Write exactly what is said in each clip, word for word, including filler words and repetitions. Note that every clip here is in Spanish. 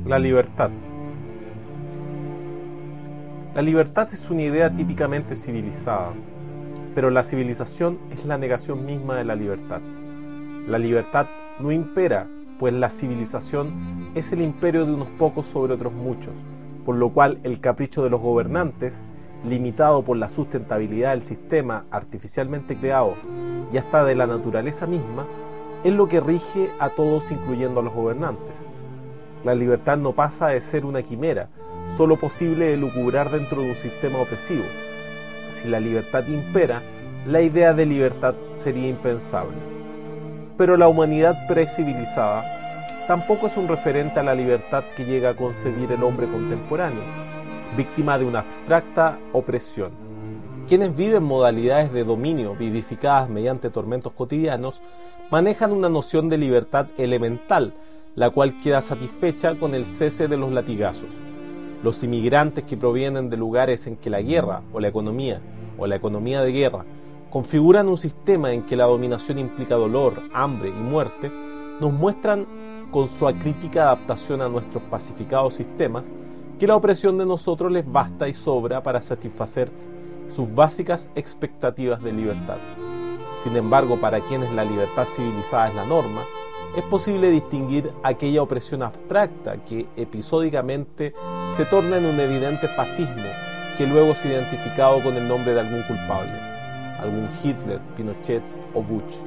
La libertad. La libertad es una idea típicamente civilizada, pero la civilización es la negación misma de la libertad. La libertad no impera, pues la civilización es el imperio de unos pocos sobre otros muchos, por lo cual el capricho de los gobernantes, limitado por la sustentabilidad del sistema artificialmente creado y hasta de la naturaleza misma, es lo que rige a todos, incluyendo a los gobernantes. La libertad no pasa de ser una quimera, solo posible de lucubrar dentro de un sistema opresivo. Si la libertad impera, la idea de libertad sería impensable. Pero la humanidad precivilizada tampoco es un referente a la libertad que llega a concebir el hombre contemporáneo, víctima de una abstracta opresión. Quienes viven modalidades de dominio vivificadas mediante tormentos cotidianos manejan una noción de libertad elemental, la cual queda satisfecha con el cese de los latigazos. Los inmigrantes que provienen de lugares en que la guerra o la economía o la economía de guerra configuran un sistema en que la dominación implica dolor, hambre y muerte, nos muestran con su acrítica adaptación a nuestros pacificados sistemas que la opresión de nosotros les basta y sobra para satisfacer sus básicas expectativas de libertad. Sin embargo, para quienes la libertad civilizada es la norma, es posible distinguir aquella opresión abstracta que episódicamente se torna en un evidente fascismo que luego es identificado con el nombre de algún culpable, algún Hitler, Pinochet o Bush.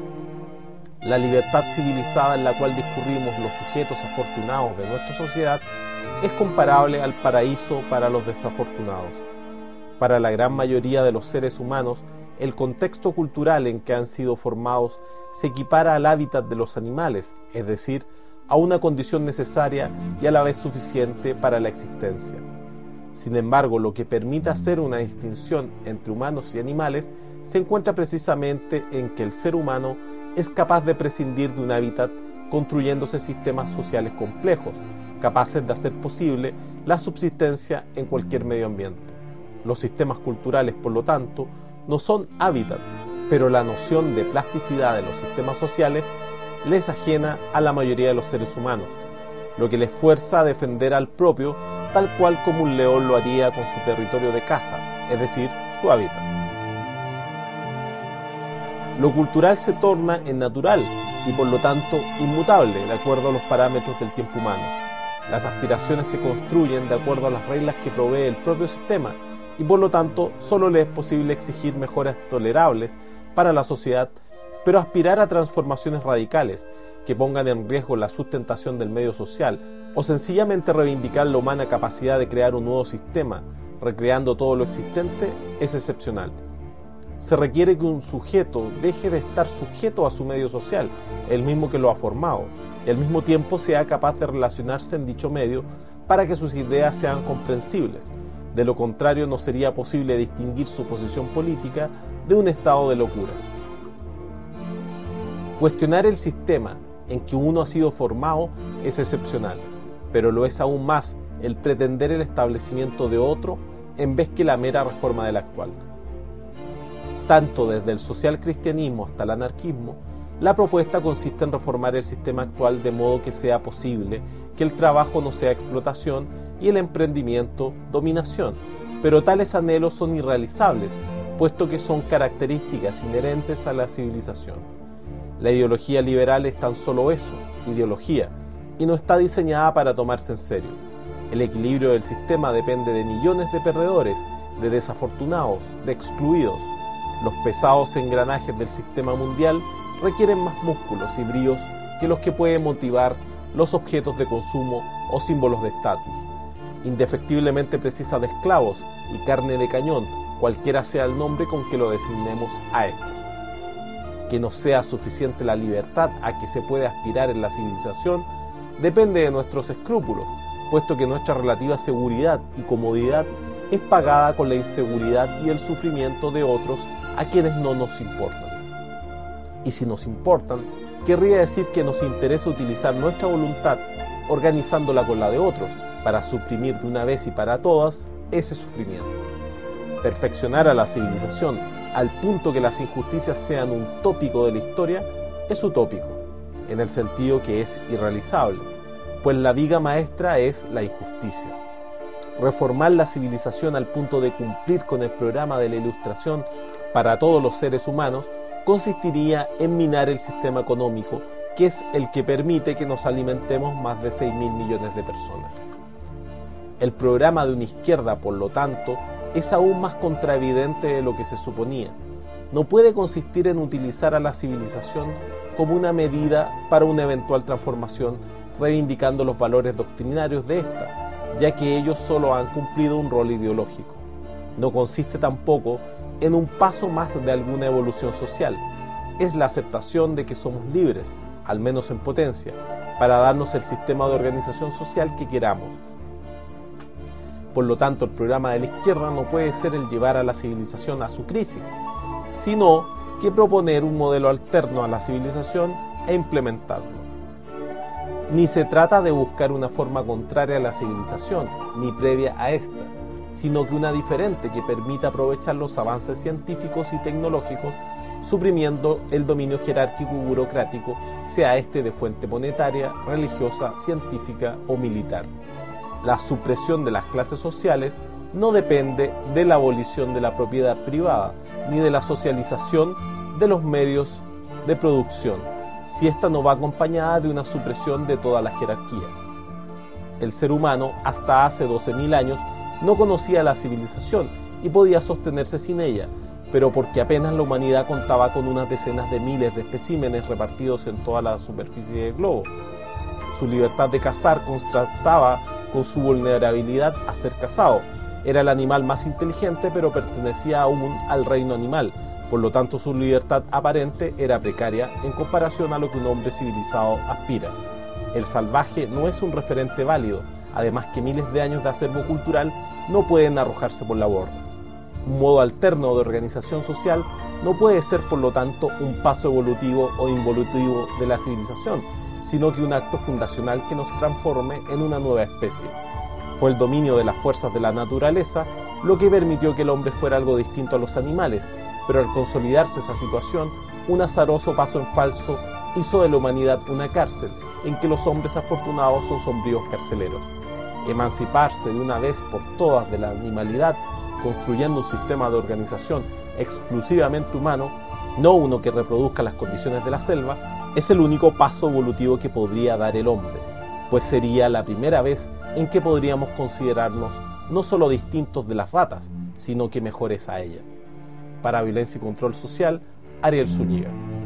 La libertad civilizada en la cual discurrimos los sujetos afortunados de nuestra sociedad es comparable al paraíso para los desafortunados. Para la gran mayoría de los seres humanos, el contexto cultural en que han sido formados se equipara al hábitat de los animales, es decir, a una condición necesaria y a la vez suficiente para la existencia. Sin embargo, lo que permite hacer una distinción entre humanos y animales se encuentra precisamente en que el ser humano es capaz de prescindir de un hábitat construyéndose sistemas sociales complejos, capaces de hacer posible la subsistencia en cualquier medio ambiente. Los sistemas culturales, por lo tanto, no son hábitat, pero la noción de plasticidad de los sistemas sociales les ajena a la mayoría de los seres humanos, lo que les fuerza a defender al propio tal cual como un león lo haría con su territorio de caza, es decir, su hábitat. Lo cultural se torna en natural y por lo tanto inmutable de acuerdo a los parámetros del tiempo humano. Las aspiraciones se construyen de acuerdo a las reglas que provee el propio sistema y por lo tanto solo le es posible exigir mejoras tolerables para la sociedad, pero aspirar a transformaciones radicales que pongan en riesgo la sustentación del medio social o sencillamente reivindicar la humana capacidad de crear un nuevo sistema, recreando todo lo existente, es excepcional. Se requiere que un sujeto deje de estar sujeto a su medio social, el mismo que lo ha formado, y al mismo tiempo sea capaz de relacionarse en dicho medio para que sus ideas sean comprensibles. De lo contrario, no sería posible distinguir su posición política de un estado de locura. Cuestionar el sistema en que uno ha sido formado es excepcional, pero lo es aún más el pretender el establecimiento de otro en vez que la mera reforma del actual. Tanto desde el social cristianismo hasta el anarquismo, la propuesta consiste en reformar el sistema actual de modo que sea posible que el trabajo no sea explotación y el emprendimiento dominación, pero tales anhelos son irrealizables, puesto que son características inherentes a la civilización. La ideología liberal es tan solo eso, ideología, y no está diseñada para tomarse en serio. El equilibrio del sistema depende de millones de perdedores, de desafortunados, de excluidos. Los pesados engranajes del sistema mundial requieren más músculos y bríos que los que pueden motivar los objetos de consumo o símbolos de estatus. Indefectiblemente precisa de esclavos y carne de cañón, cualquiera sea el nombre con que lo designemos a estos. Que nos sea suficiente la libertad a que se puede aspirar en la civilización depende de nuestros escrúpulos, puesto que nuestra relativa seguridad y comodidad es pagada con la inseguridad y el sufrimiento de otros a quienes no nos importan. Y si nos importan, querría decir que nos interesa utilizar nuestra voluntad organizándola con la de otros para suprimir de una vez y para todas ese sufrimiento. Perfeccionar a la civilización al punto que las injusticias sean un tópico de la historia es utópico, en el sentido que es irrealizable, pues la viga maestra es la injusticia. Reformar la civilización al punto de cumplir con el programa de la Ilustración para todos los seres humanos consistiría en minar el sistema económico, que es el que permite que nos alimentemos más de seis mil millones de personas. El programa de una izquierda, por lo tanto, es aún más contraevidente de lo que se suponía. No puede consistir en utilizar a la civilización como una medida para una eventual transformación, reivindicando los valores doctrinarios de esta, ya que ellos solo han cumplido un rol ideológico. No consiste tampoco en un paso más de alguna evolución social. Es la aceptación de que somos libres, al menos en potencia, para darnos el sistema de organización social que queramos. Por lo tanto, el programa de la izquierda no puede ser el llevar a la civilización a su crisis, sino que proponer un modelo alterno a la civilización e implementarlo. Ni se trata de buscar una forma contraria a la civilización, ni previa a esta, sino que una diferente que permita aprovechar los avances científicos y tecnológicos, suprimiendo el dominio jerárquico y burocrático, sea este de fuente monetaria, religiosa, científica o militar. La supresión de las clases sociales no depende de la abolición de la propiedad privada, ni de la socialización de los medios de producción, si ésta no va acompañada de una supresión de toda la jerarquía. El ser humano, hasta hace doce mil años, no conocía la civilización y podía sostenerse sin ella, pero porque apenas la humanidad contaba con unas decenas de miles de especímenes repartidos en toda la superficie del globo. Su libertad de cazar contrastaba con su vulnerabilidad a ser cazado. Era el animal más inteligente, pero pertenecía aún al reino animal. Por lo tanto, su libertad aparente era precaria en comparación a lo que un hombre civilizado aspira. El salvaje no es un referente válido, además que miles de años de acervo cultural no pueden arrojarse por la borda. Un modo alterno de organización social no puede ser, por lo tanto, un paso evolutivo o involutivo de la civilización, sino que un acto fundacional que nos transforme en una nueva especie. Fue el dominio de las fuerzas de la naturaleza lo que permitió que el hombre fuera algo distinto a los animales, pero al consolidarse esa situación, un azaroso paso en falso hizo de la humanidad una cárcel, en que los hombres afortunados son sombríos carceleros. Emanciparse de una vez por todas de la animalidad, construyendo un sistema de organización exclusivamente humano, no uno que reproduzca las condiciones de la selva, es el único paso evolutivo que podría dar el hombre, pues sería la primera vez en que podríamos considerarnos no solo distintos de las ratas, sino que mejores a ellas. Para Violencia y Control Social, Ariel Zúñiga.